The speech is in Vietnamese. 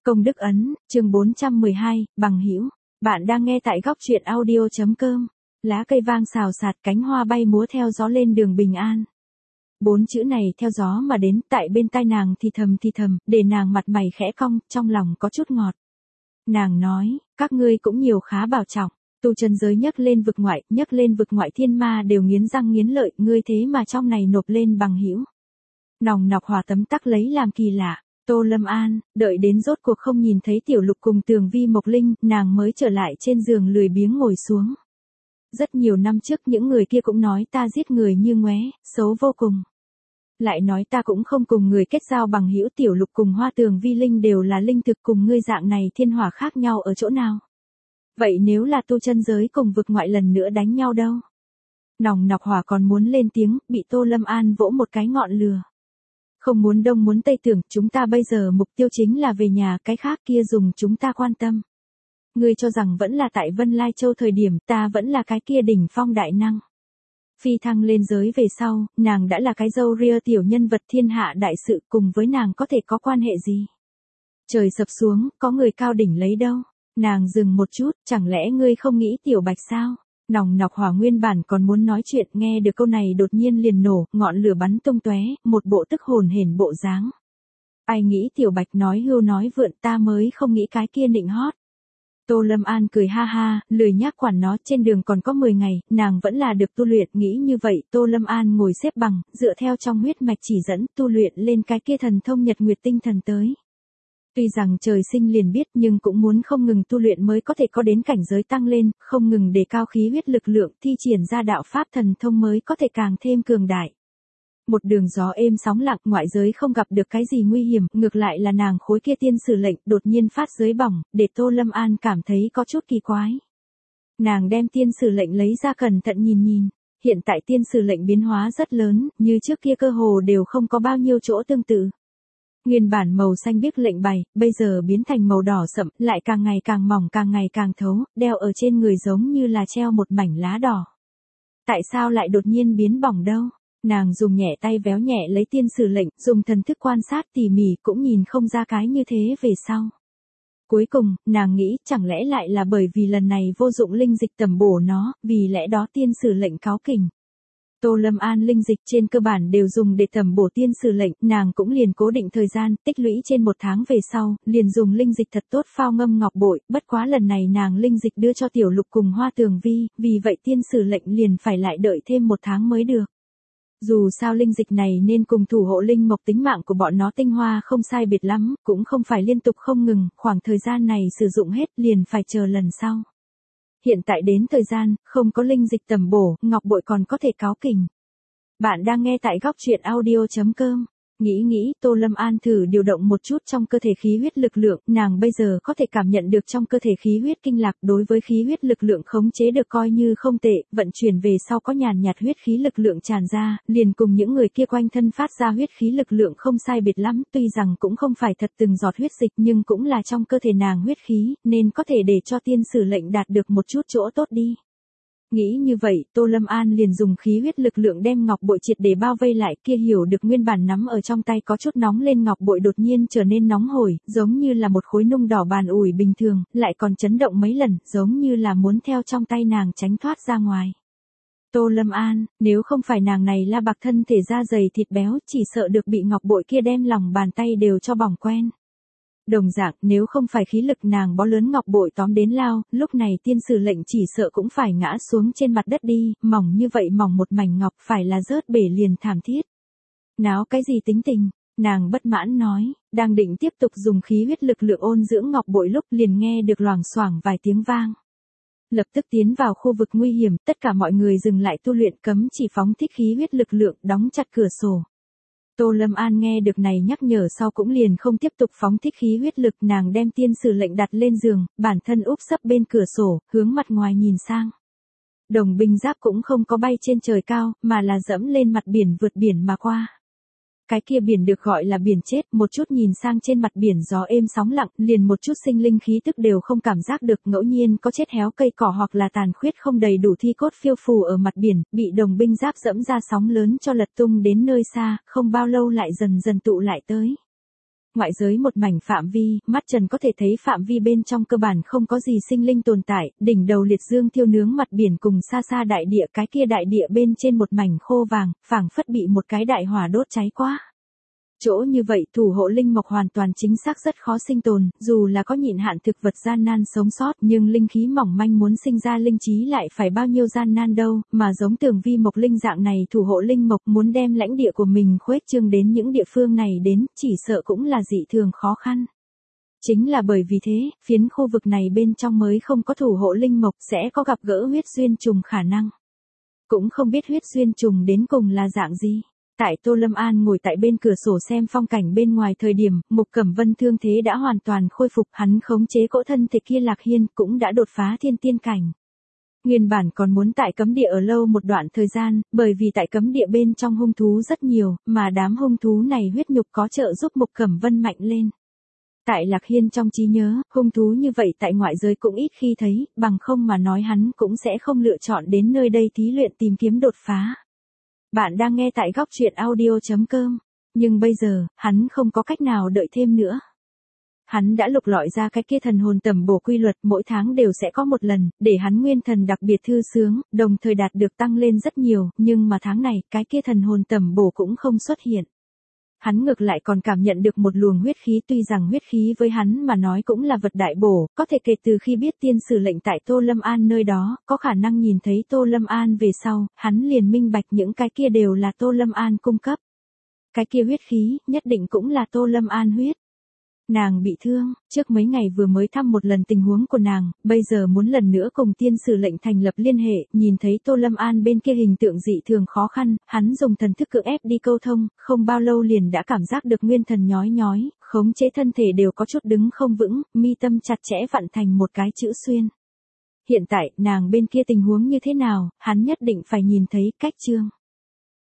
Công đức ấn, chương 412, bằng hữu. Bạn đang nghe tại góc truyện audio.com. Lá cây vang xào xạc, cánh hoa bay múa theo gió lên đường bình an. 4 chữ này theo gió mà đến, tại bên tai nàng thì thầm, để nàng mặt mày khẽ cong, trong lòng có chút ngọt. Nàng nói, các ngươi cũng nhiều khá bảo trọng, tu chân giới nhấc lên vực ngoại thiên ma đều nghiến răng nghiến lợi, ngươi thế mà trong này nộp lên bằng hữu. Nòng nọc hòa tấm tắc lấy làm kỳ lạ. Tô Lâm An, đợi đến rốt cuộc không nhìn thấy Tiểu Lục cùng Tường Vi Mộc Linh, nàng mới trở lại trên giường lười biếng ngồi xuống. Rất nhiều năm trước những người kia cũng nói ta giết người như ngoé, xấu vô cùng. Lại nói ta cũng không cùng người kết giao bằng hữu. Tiểu Lục cùng Hoa Tường Vi Linh đều là linh thực, cùng ngươi dạng này thiên hỏa khác nhau ở chỗ nào? Vậy nếu là tu chân giới cùng vực ngoại lần nữa đánh nhau đâu? Nòng nọc hỏa còn muốn lên tiếng, bị Tô Lâm An vỗ một cái ngọn lừa. Không muốn đông muốn tây tưởng, chúng ta bây giờ mục tiêu chính là về nhà, cái khác kia dùng chúng ta quan tâm. Ngươi cho rằng vẫn là tại Vân Lai Châu thời điểm ta vẫn là cái kia đỉnh phong đại năng. Phi thăng lên giới về sau, nàng đã là cái dâu ria tiểu nhân vật thiên hạ đại sự, cùng với nàng có thể có quan hệ gì? Trời sập xuống, có người cao đỉnh lấy đâu? Nàng dừng một chút, chẳng lẽ ngươi không nghĩ Tiểu Bạch sao? Nòng nọc hỏa nguyên bản còn muốn nói chuyện, nghe được câu này đột nhiên liền nổ, ngọn lửa bắn tung tóe, một bộ tức hồn hển bộ dáng. Ai nghĩ Tiểu Bạch nói hưu nói vượn, ta mới không nghĩ cái kia nịnh hót. Tô Lâm An cười ha ha, lười nhác quản nó, trên đường còn có 10 ngày, nàng vẫn là được tu luyện. Nghĩ như vậy, Tô Lâm An ngồi xếp bằng, dựa theo trong huyết mạch chỉ dẫn, tu luyện lên cái kia thần thông nhật nguyệt tinh thần tới. Tuy rằng trời sinh liền biết, nhưng cũng muốn không ngừng tu luyện mới có thể có đến cảnh giới tăng lên, không ngừng đề cao khí huyết lực lượng, thi triển ra đạo pháp thần thông mới có thể càng thêm cường đại. Một đường gió êm sóng lặng, ngoại giới không gặp được cái gì nguy hiểm, ngược lại là nàng khối kia tiên sử lệnh đột nhiên phát dưới bỏng, để Tô Lâm An cảm thấy có chút kỳ quái. Nàng đem tiên sử lệnh lấy ra cẩn thận nhìn, hiện tại tiên sử lệnh biến hóa rất lớn, như trước kia cơ hồ đều không có bao nhiêu chỗ tương tự. Nguyên bản màu xanh biếc lệnh bài, bây giờ biến thành màu đỏ sậm, lại càng ngày càng mỏng, càng ngày càng thấu, đeo ở trên người giống như là treo một mảnh lá đỏ. Tại sao lại đột nhiên biến bỏng đâu? Nàng dùng nhẹ tay véo nhẹ lấy tiên sử lệnh, dùng thần thức quan sát tỉ mỉ, cũng nhìn không ra cái như thế về sau. Cuối cùng, nàng nghĩ chẳng lẽ lại là bởi vì lần này vô dụng linh dịch tẩm bổ nó, vì lẽ đó tiên sử lệnh cáu kỉnh. Tô Lâm An linh dịch trên cơ bản đều dùng để tẩm bổ tiên sử lệnh, nàng cũng liền cố định thời gian, tích lũy trên 1 tháng về sau, liền dùng linh dịch thật tốt phao ngâm ngọc bội, bất quá lần này nàng linh dịch đưa cho Tiểu Lục cùng Hoa Tường Vi, vì vậy tiên sử lệnh liền phải lại đợi thêm 1 tháng mới được. Dù sao linh dịch này nên cùng thủ hộ linh mộc tính mạng của bọn nó tinh hoa không sai biệt lắm, cũng không phải liên tục không ngừng, khoảng thời gian này sử dụng hết liền phải chờ lần sau. Hiện tại đến thời gian, không có linh dịch tẩm bổ, ngọc bội còn có thể cáu kỉnh. Bạn đang nghe tại góc truyện audio.com. Nghĩ, Tô Lâm An thử điều động một chút trong cơ thể khí huyết lực lượng, nàng bây giờ có thể cảm nhận được trong cơ thể khí huyết kinh lạc, đối với khí huyết lực lượng khống chế được coi như không tệ, vận chuyển về sau có nhàn nhạt huyết khí lực lượng tràn ra, liền cùng những người kia quanh thân phát ra huyết khí lực lượng không sai biệt lắm, tuy rằng cũng không phải thật từng giọt huyết dịch nhưng cũng là trong cơ thể nàng huyết khí, nên có thể để cho tiên sử lệnh đạt được một chút chỗ tốt đi. Nghĩ như vậy, Tô Lâm An liền dùng khí huyết lực lượng đem ngọc bội triệt để bao vây lại, kia hiểu được nguyên bản nắm ở trong tay có chút nóng lên ngọc bội đột nhiên trở nên nóng hổi, giống như là một khối nung đỏ bàn ủi bình thường, lại còn chấn động mấy lần, giống như là muốn theo trong tay nàng tránh thoát ra ngoài. Tô Lâm An, nếu không phải nàng này la bạc thân thể da dày thịt béo, chỉ sợ được bị ngọc bội kia đem lòng bàn tay đều cho bỏng quen. Đồng dạng, nếu không phải khí lực nàng bó lớn ngọc bội tóm đến lao, lúc này tiên sử lệnh chỉ sợ cũng phải ngã xuống trên mặt đất đi, mỏng như vậy mỏng một mảnh ngọc phải là rớt bể liền thảm thiết. Náo cái gì tính tình, nàng bất mãn nói, đang định tiếp tục dùng khí huyết lực lượng ôn dưỡng ngọc bội lúc liền nghe được loảng xoảng vài tiếng vang. Lập tức tiến vào khu vực nguy hiểm, tất cả mọi người dừng lại tu luyện, cấm chỉ phóng thích khí huyết lực lượng, đóng chặt cửa sổ. Tô Lâm An nghe được này nhắc nhở sau cũng liền không tiếp tục phóng thích khí huyết lực, nàng đem tiên sử lệnh đặt lên giường, bản thân úp sấp bên cửa sổ, hướng mặt ngoài nhìn sang. Đồng binh giáp cũng không có bay trên trời cao, mà là dẫm lên mặt biển vượt biển mà qua. Cái kia biển được gọi là biển chết, một chút nhìn sang trên mặt biển gió êm sóng lặng, liền một chút sinh linh khí tức đều không cảm giác được, ngẫu nhiên có chết héo cây cỏ hoặc là tàn khuyết không đầy đủ thi cốt phiêu phù ở mặt biển, bị đồng binh giáp dẫm ra sóng lớn cho lật tung đến nơi xa, không bao lâu lại dần dần tụ lại tới. ngoại giới một mảnh phạm vi, mắt trần có thể thấy phạm vi bên trong cơ bản không có gì sinh linh tồn tại, đỉnh đầu liệt dương thiêu nướng mặt biển cùng xa xa đại địa, cái kia đại địa bên trên một mảnh khô vàng, phảng phất bị một cái đại hỏa đốt cháy quá. Chỗ như vậy thủ hộ linh mộc hoàn toàn chính xác rất khó sinh tồn, dù là có nhịn hạn thực vật gian nan sống sót nhưng linh khí mỏng manh muốn sinh ra linh trí lại phải bao nhiêu gian nan đâu, mà giống Tường Vi mộc linh dạng này thủ hộ linh mộc muốn đem lãnh địa của mình khuếch trương đến những địa phương này đến, chỉ sợ cũng là dị thường khó khăn. Chính là bởi vì thế, phiến khu vực này bên trong mới không có thủ hộ linh mộc sẽ có gặp gỡ huyết duyên trùng khả năng. Cũng không biết huyết duyên trùng đến cùng là dạng gì. Tại Tô Lâm An ngồi tại bên cửa sổ xem phong cảnh bên ngoài thời điểm, Mục Cẩm Vân thương thế đã hoàn toàn khôi phục, hắn khống chế cỗ thân thể kia Lạc Hiên cũng đã đột phá thiên tiên cảnh. Nguyên bản còn muốn tại cấm địa ở lâu một đoạn thời gian, bởi vì tại cấm địa bên trong hung thú rất nhiều, mà đám hung thú này huyết nhục có trợ giúp Mục Cẩm Vân mạnh lên. Tại Lạc Hiên trong trí nhớ, hung thú như vậy tại ngoại giới cũng ít khi thấy, bằng không mà nói hắn cũng sẽ không lựa chọn đến nơi đây thí luyện tìm kiếm đột phá. Bạn đang nghe tại góc truyện audio.com, nhưng bây giờ, hắn không có cách nào đợi thêm nữa. Hắn đã lục lọi ra cái kia thần hồn tẩm bổ quy luật mỗi tháng đều sẽ có một lần, để hắn nguyên thần đặc biệt thư sướng, đồng thời đạt được tăng lên rất nhiều, nhưng mà tháng này, cái kia thần hồn tẩm bổ cũng không xuất hiện. Hắn ngược lại còn cảm nhận được một luồng huyết khí, tuy rằng huyết khí với hắn mà nói cũng là vật đại bổ, có thể kể từ khi biết tiên sử lệnh tại Tô Lâm An nơi đó, có khả năng nhìn thấy Tô Lâm An về sau, hắn liền minh bạch những cái kia đều là Tô Lâm An cung cấp. Cái kia huyết khí, nhất định cũng là Tô Lâm An huyết. Nàng bị thương, trước mấy ngày vừa mới thăm một lần tình huống của nàng, bây giờ muốn lần nữa cùng tiên sử lệnh thành lập liên hệ, nhìn thấy Tô Lâm An bên kia hình tượng dị thường khó khăn, hắn dùng thần thức cưỡng ép đi câu thông, không bao lâu liền đã cảm giác được nguyên thần nhói nhói, khống chế thân thể đều có chút đứng không vững, mi tâm chặt chẽ vặn thành một cái chữ xuyên. Hiện tại, nàng bên kia tình huống như thế nào, hắn nhất định phải nhìn thấy cách chương.